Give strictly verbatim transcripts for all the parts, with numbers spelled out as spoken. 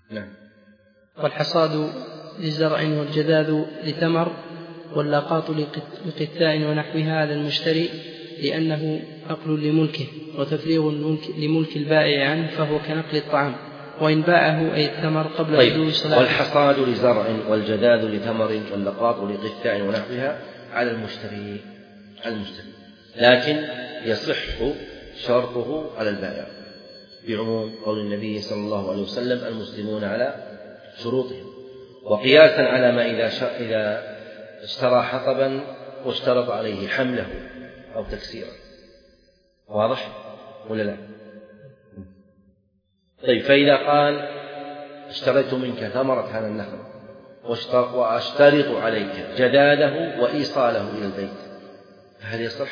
نعم. والحصاد لزرع والجذاذ لثمر واللقاط لقثاء ونحوها على المشتري لأنه نقل لملكه وتفريغ لملك البائع عنه فهو كنقل الطعام وإن باعه أي الثمر قبل طيب. بدو صلاحه. والحصاد لزرع والجذاذ لثمر واللقاط لقثاء ونحوها على المشتري على المشتري لكن يصح شرطه على البائع بعموم قول النبي صلى الله عليه وسلم المسلمون على شروطهم، وقياسا على ما إذا, إذا اشترى حطبا واشترط عليه حمله أو تكسيره. واضح ولا لا؟ طيب. فإذا قال اشتريت منك ثمرة هذا النخل واشترط عليك جذاذه وإيصاله إلى البيت، فهل يصح؟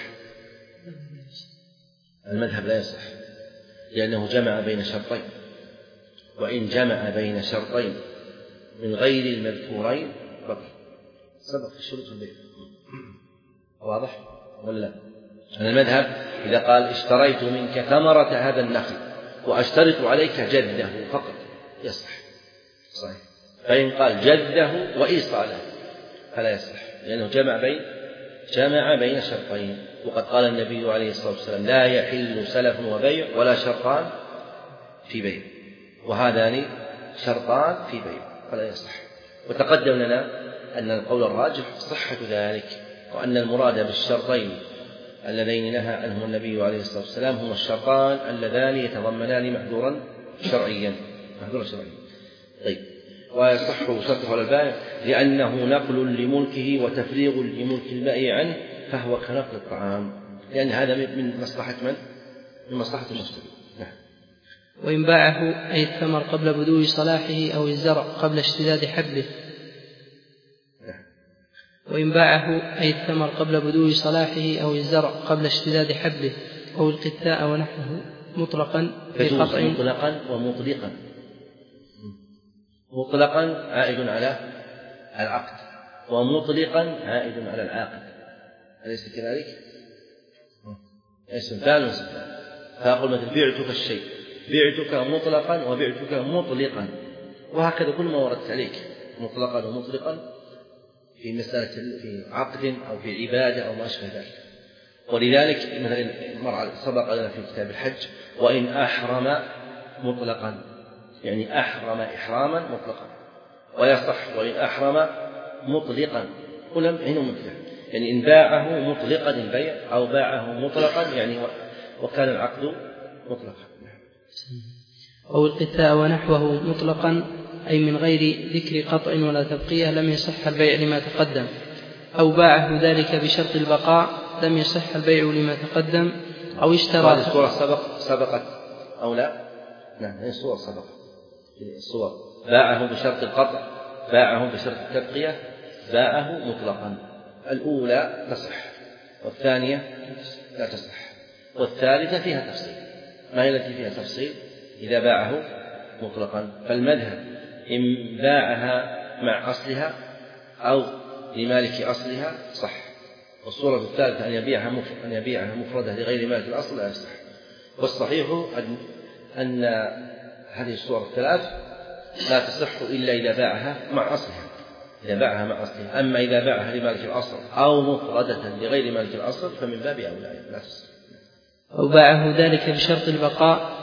المذهب لا يصح، لأنه جمع بين شرطين، وإن جمع بين شرطين من غير المذكورين بطل. سبق الشروط في البيت. واضح ولا لا؟ المذهب إذا قال اشتريت منك ثمرة هذا النخل وأشترط عليك جده فقط يصح صحيح. فإن قال جده وإيصاله فلا يصح، لأنه جمع بين جمع بين شرطين، وقد قال النبي عليه الصلاة والسلام لا يحل سلف وبيع ولا شرطان في بيع، وهذان شرطان في بيع فلا يصح. وتقدم لنا أن القول الراجح صحة ذلك، وأن المراد بالشرطين اللذين نهى عنهما النبي عليه الصلاة والسلام هما الشرطان اللذان يتضمنان محذورا شرعيا محذورا شرعيا. طيب. ويصح شرطه على البائع لأنه نقل لملكه وتفريغ لملك البائع عنه فهو كنقل الطعام، لأن هذا من مصلحة من؟ من مصلحة المشتري. نعم. وإن باعه أي الثمر قبل بدو صلاحه أو الزرع قبل اشتداد حبه. نعم. وإن باعه أي الثمر قبل بدو صلاحه أو الزرع قبل اشتداد حبه أو القثاء ونحوه مطلقا بقطع مطلقا ومطلقا. مطلقا عائد على العقد ومطلقا عائد على العاقد، أليس كذلك؟ استمثال استمثال. فأقول مثل بعتك الشيء، بعتك مطلقا وبعتك مطلقا، وهكذا كل ما وردت عليك مطلقا ومطلقا في مسألة في عقد أو في عبادة أو ما أشبه ذلك. ولذلك مثلا مر سبق لنا في كتاب الحج وإن أحرم مطلقا، يعني أحرم إحراما مطلقا، ويصح وإن أحرم مطلقا كلهم هنا مثله، يعني إن باعه مطلقا البيع أو باعه مطلقا يعني وكان العقد مطلقا. أو القثاء ونحوه مطلقا أي من غير ذكر قطع ولا تبقية لم يصح البيع لما تقدم، أو باعه ذلك بشرط البقاء لم يصح البيع لما تقدم، أو اشترى. هذه الصورة سبق سبقت أو لا؟ نعم هذه الصور سبقت. الصور باعه بشرط القطع، باعه بشرط التبقية، باعه مطلقا. الأولى تصح والثانية لا تصح، والثالثة فيها تفصيل. ما هي التي فيها تفصيل؟ إذا باعه مطلقا فالمذهب إن باعها مع أصلها أو لمالك أصلها صح، والصورة الثالثة أن يبيعها مفردة أن يبيعها مفردة لغير مالك الأصل لا يصح. والصحيح أن, أن هذه الصور الثلاث لا تصح إلا إذا باعها مع أصلها، إذا باعها مع أصلها. أما إذا باعها لمالك الأصل أو مفردة لغير مالك الأصل فمن باب أولى لا تصح. أو باعه ذلك بشرط البقاء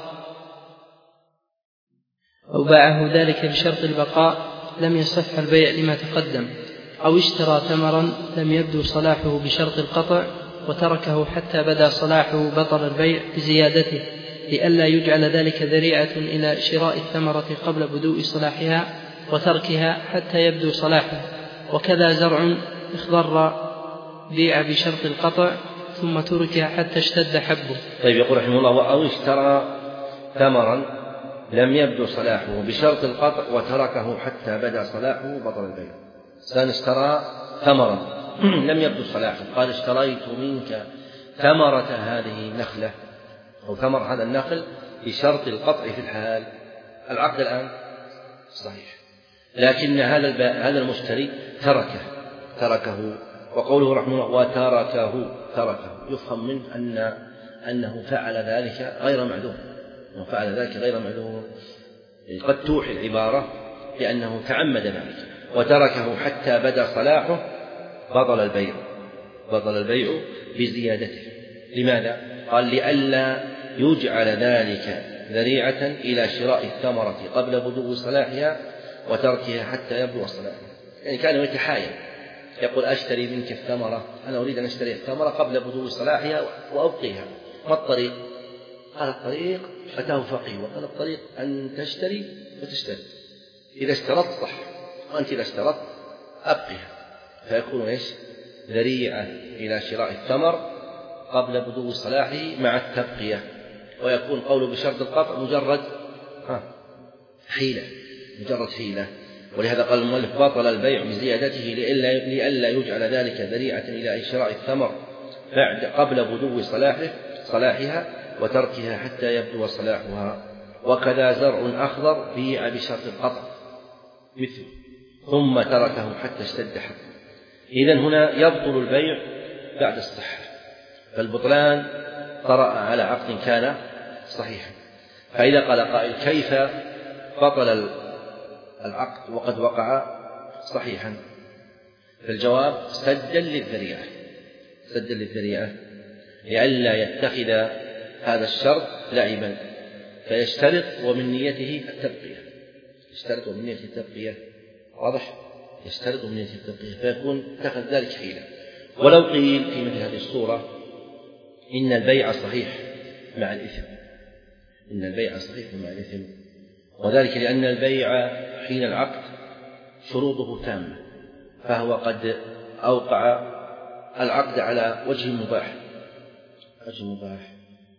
أو باعه ذلك بشرط البقاء لم يصح البيع لما تقدم، أو اشترى ثمرا لم يبدو صلاحه بشرط القطع وتركه حتى بدا صلاحه بطل البيع بزيادته لئلا يجعل ذلك ذريعة إلى شراء الثمرة قبل بدوء صلاحها وتركها حتى يبدو صلاحه. وكذا زرع اخضر بيع بشرط القطع ثم ترك حتى اشتد حبه. طيب يقول رحمه الله أو اشترى ثمرا لم يبدو صلاحه بشرط القطع وتركه حتى بدا صلاحه بطل البيع. سان اشترى ثمرا لم يبدو صلاحه، قال اشتريت منك ثمرة هذه النخلة أو ثمر هذا النخل بشرط القطع في الحال، العقد الآن صحيح، لكن هذا هذا المشتري تركه تركه وقوله رحمه الله وتركه تركه يفهم منه أن أنه فعل ذلك غير معذور، فعل ذلك غير معذور، قد توحي العبارة بأنه تعمد ذلك وتركه حتى بدا صلاحه بطل البيع بطل البيع بزيادته. لماذا؟ قال لئلا يجعل ذلك ذريعة إلى شراء الثمرة قبل بدو صلاحها وتركها حتى يبدو صلاحها. يعني كان يتحايل يقول أشتري منك الثمرة، أنا أريد أن أشتري الثمرة قبل بدو صلاحها وأبقيها. ما الطريق؟ قال الطريق أتاه فقيه وقال الطريق أن تشتري فتشتري، إذا اشترطت صح، وأنت إذا اشترطت أبقيها، فيكون إيش؟ ذريعة إلى شراء الثمر قبل بدو صلاحه مع التبقية، ويكون قوله بشرط القطع مجرد حيلة مجرد حيلة. ولهذا قال المؤلف بطل البيع بزيادته لئلا يجعل ذلك ذريعة إلى شراء الثمر بعد قبل بدو صلاحه صلاحها وتركها حتى يبدو صلاحها. وكذا زرع أخضر بيع بشرط القطع مثل ثم تركه حتى اشتد حقه. إذن هنا يبطل البيع بعد الصحة، فالبطلان طرأ على عقد كان صحيحا. فإذا قال قائل كيف بطل العقد وقد وقع صحيحا؟ فالجواب سدا للذريعة سدا للذريعة لئلا يتخذ هذا الشرط لعبا فيشترط ومن نيته التبقية يشترط ومن نيته التبقية واضح؟ يشترط ومن نيته التبقية فيكون اتخذ ذلك حيلة. ولو قيل في مثل هذه الصورة إن البيع صحيح مع الإثم إن البيع صحيح مع الإثم وذلك لأن البيع حين العقد شروطه تامة، فهو قد أوقع العقد على وجه مباح وجه مباح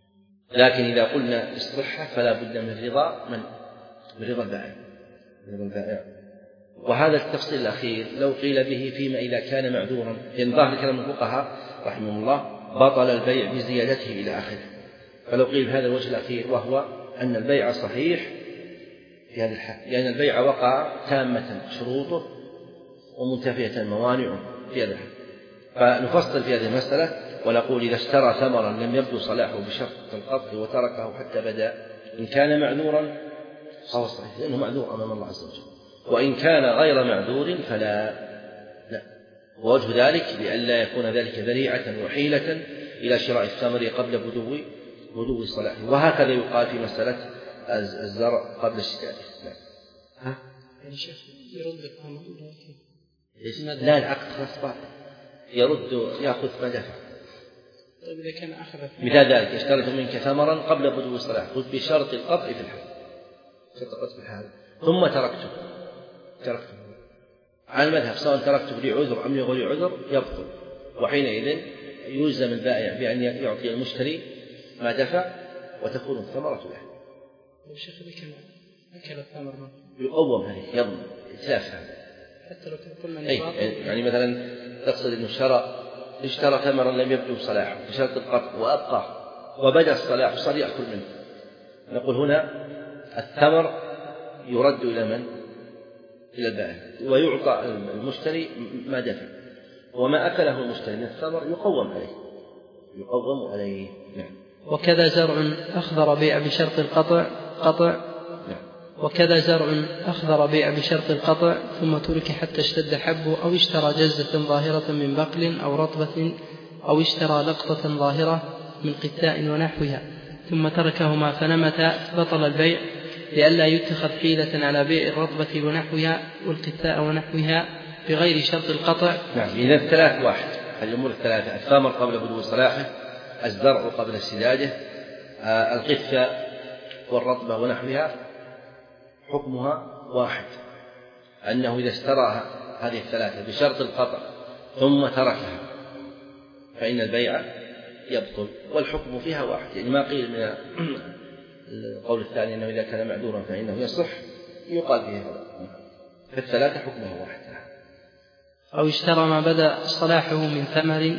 لكن إذا قلنا الصحة فلا بد من رضا من من رضا البائع رضا البائع. وهذا التفصيل الأخير لو قيل به فيما إذا كان معذورا، لأن ظاهر كلام الفقهاء رحمهم الله بطل البيع بزيادته إلى آخره، فلو قيل بهذا الوجه الأخير وهو أن البيع صحيح في هذا الحال لأن البيع وقع تامة شروطه ومنتفية موانعه في هذا الحال. فنفصل في هذه المسألة ونقول إذا اشترى ثمرا لم يبدو صلاحه بشرط القطع وتركه حتى بدا، إن كان معذورا فهو صحيح لأنه معذور أمام الله عز وجل، وإن كان غير معذور فلا لا. ووجه ذلك لئلا يكون ذلك ذريعة وحيلة إلى شراء الثمر قبل بدو بدو صلاحه. وهكذا يقال في مسألة الزرع قبل الشتاء. ها؟ يعني شيخ يرد الثمر لا العقد خلاص باطل يرد يأخذ ما دفع. طيب إذا كان أخذ مثال ذلك اشتريت منك ثمرا قبل بدو الصلاح قلت بشرط القطع في الحال شرط القطع في الحال ثم تركته تركته على المذهب سواء تركته لعذر أم لغير عذر يبطل، وحينئذ يلزم البائع بأن يعطي المشتري ما دفع وتكون الثمرة له. الشيخ اللي كان أكل الثمر يقوم هذه يضمن إتلاف هذا حتى لو كان كل من أي يعني مثلا تقصد أنه شرى اشترى ثمرا لم يبدو صلاحه بشرط القطع وأبقى وبدأ الصلاح وصار يأكل منه، نقول هنا الثمر يرد إلى من؟ إلى البائع ويعطى المشتري ما دفع، وما أكله المشتري من الثمر يقوم عليه يقوم عليه نعم. وكذا زرع أخضر بيع بشرط القطع قطع وكذا زرع أخضر بيع بشرط القطع ثم ترك حتى اشتد حبه أو اشترى جزة ظاهرة من بقل أو رطبة أو اشترى لقطة ظاهرة من قتاء ونحوها ثم تركهما فنمت بطل البيع لئلا يتخذ حيلة على بيع الرطبة ونحوها والقتاء ونحوها بغير شرط القطع. نعم إذا الثلاث واحد الأمور الثلاثة الثمر قبل بدو صلاحه الزرع قبل استداده آه القثاء والرطبة ونحوها حكمها واحد، أنه إذا اشتراها هذه الثلاثة بشرط القطع ثم تركها فإن البيع يبطل والحكم فيها واحد، يعني ما قيل من القول الثاني أنه إذا كان معذورا فإنه يصح يقال فيه هذا، فالثلاثة حكمها واحد. أو اشترى ما بدأ صلاحه من ثمر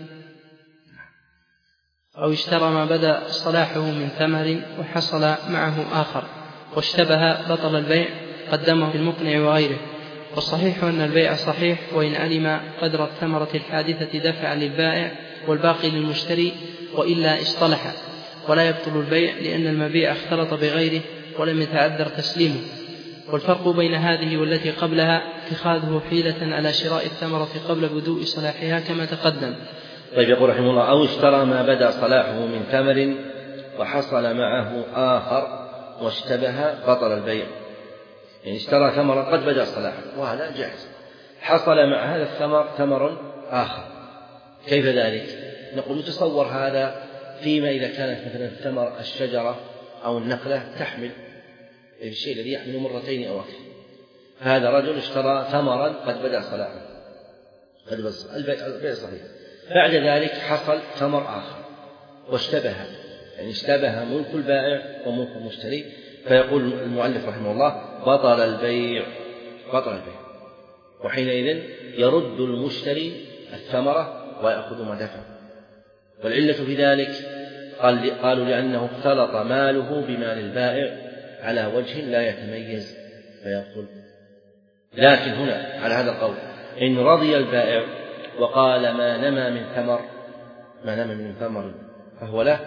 أو اشترى ما بدأ صلاحه من ثمر وحصل معه آخر واشتبه بطل البيع قدمه المقنع وغيره. والصحيح أن البيع صحيح وإن علم قدر الثمرة الحادثة دفعا للبائع والباقي للمشتري وإلا اصطلح، ولا يبطل البيع لأن المبيع اختلط بغيره ولم يتعذر تسليمه. والفرق بين هذه والتي قبلها اتخاذه حيلة على شراء الثمرة قبل بدوء صلاحها كما تقدم. طيب يقول رحمه الله: أو اشترى ما بدأ صلاحه من ثمر وحصل معه آخر واشتبه بطل البيع. يعني اشترى ثمرا قد بدأ صلاحه وهذا جائز، حصل مع هذا الثمر ثمر آخر، كيف ذلك؟ نقول يتصور هذا فيما إذا كانت مثلا ثمر الشجرة أو النخلة تحمل الشيء الذي يحمل مرتين أو أكثر، هذا رجل اشترى ثمرا قد بدأ صلاحه، قد بدأ البيع صحيح، بعد ذلك حصل ثمر آخر واشتبه، يعني اشتبه ملك البائع وملك المشتري، فيقول المؤلف رحمه الله: بطل البيع، بطل البيع، وحينئذ يرد المشتري الثمرة ويأخذ ما دفع. والعلة في ذلك قال قالوا لأنه اختلط ماله بمال البائع على وجه لا يتميز فيأخذ. لكن هنا على هذا القول إن رضي البائع وقال ما نمى من ثمر ما نمى من ثمر فهو له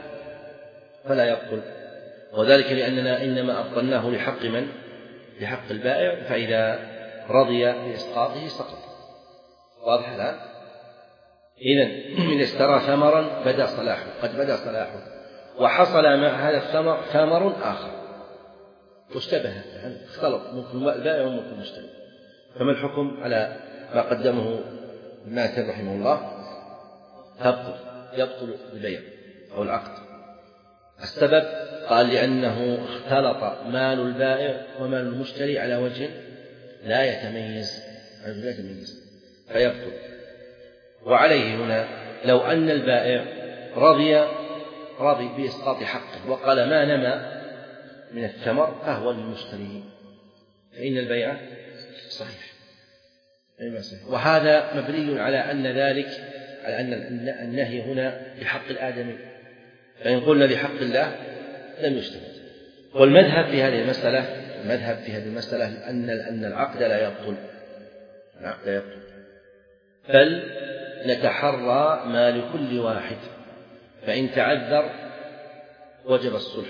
فلا يبطل، وذلك لأننا إنما أبطلناه لحق من؟ لحق البائع، فإذا رضي بإسقاطه سقط. واضح الآن؟ إذن إذا اشترى ثمرا بدأ صلاحه قد بدأ صلاحه وحصل مع هذا الثمر ثمر آخر واشتبه، يعني اختلط ملك البائع وملك المشتري، فما الحكم على ما قدمه الماتن رحمه الله؟ تبطل، يبطل البيع أو العقد. السبب قال لأنه اختلط مال البائع ومال المشتري على وجه لا يتميز لا يتميز فيبطل. وعليه هنا لو أن البائع رضي رضي بإسقاط حقه وقال ما نمى من الثمر فهو للمشتري فإن البيع صحيح. وهذا مبني على أن ذلك على أن النهي هنا لحق الآدمي، فإن قلنا لحق الله لم يشترط. والمذهب في هذه المسألة المذهب في هذه المسألة أن أن العقد لا يبطل، العقد لا يبطل، بل نتحرى ما لكل واحد، فإن تعذر وجب الصلح.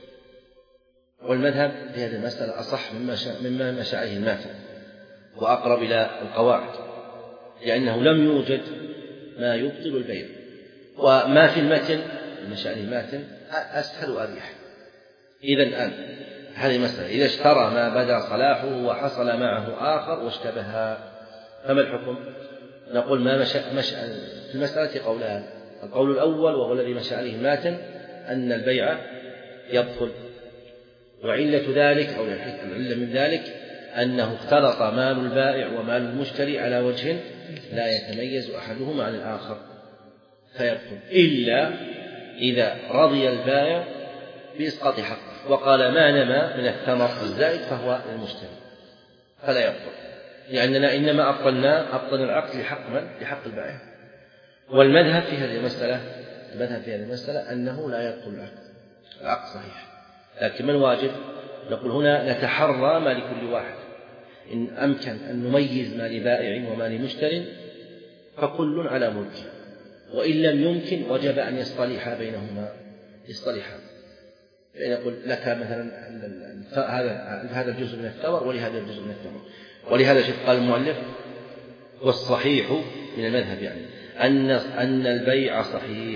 والمذهب في هذه المسألة أصح مما مما مشى عليه الماتن وأقرب إلى القواعد، لأنه لم يوجد ما يبطل البيع، وما في المتن مشى عليه الماتن أسهل وأريح. إذا الآن هذه مسألة إذا اشترى ما بدا صلاحه وحصل معه آخر واشتبه فما الحكم؟ نقول ما مشى مشى في المسألة قولان: القول الأول وهو الذي مشى عليه الماتن أن البيع يبطل، وعلة ذلك أو العلة من ذلك أنه اختلط مال البائع ومال المشتري على وجه لا يتميز أحدهما عن الآخر فيبطل، إلا إذا رضي البائع بإسقاط حقه وقال ما نمى من الثمر الزائد فهو للمشتري فلا يبطل، لأننا إنما أبطلنا أبطل العقد لحق من؟ لحق البائع. والمذهب في هذه المسألة المذهب في هذه المسألة أنه لا يبطل العقد، العقد صحيح، لكن من واجب؟ نقول هنا نتحرى ما لكل واحد، إن أمكن أن نميز ما لبائع وما لمشتري فكل على ملكه، وإن لم يمكن وجب أن يصطلحا بينهما يصطلحا، يعني يقول لك مثلا هذا هذا الجزء من الثمر ولهذا الجزء من الثمر. ولهذا شوف قال المؤلف: والصحيح من المذهب يعني أن أن البيع صحيح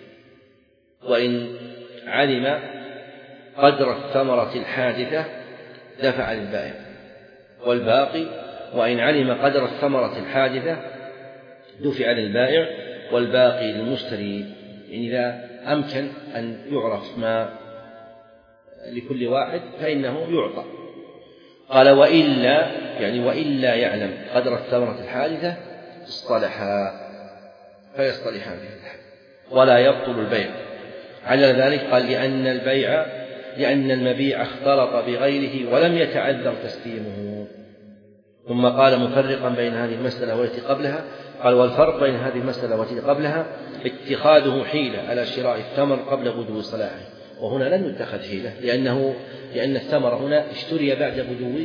وإن علم قدر الثمرة الحادثة دفع للبائع، والباقي وإن علم قدر الثمرة الحادثة دفع للبائع والباقي للمشتري، يعني إذا أمكن أن يعرف ما لكل واحد فإنه يعطى. قال: وإلا يعني وإلا يعلم قدر الثمرة الحادثة اصطلحا فيصطلحان به الحد ولا يبطل البيع. على ذلك قال: لأن البيع لأن المبيع اختلط بغيره ولم يتعذر تسليمه. ثم قال مفرقا بين هذه المسألة والتي قبلها، قال: والفرق بين هذه المسألة والتي قبلها اتخاذه حيلة على شراء الثمر قبل بدو صلاحه. وهنا لم يتخذ حيلة لأنه لأن الثمر هنا اشتري بعد بدو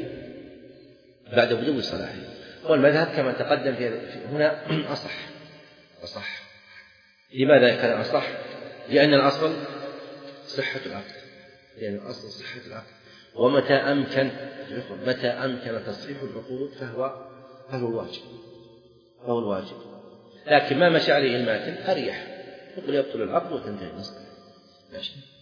بعد بدو صلاحه. والمذهب كما تقدم في هنا أصح أصح لماذا كان أصح؟ لأن الأصل صحة العقد، لأن الأصل صحة العقد، ومتى أمكن متى أمكن تصحيح العقود فهو فهو الواجب فهو الواجب لكن ما مشى عليه الماتن أريح يقول يبطل العقد وتنتهي المسألة. ماشي.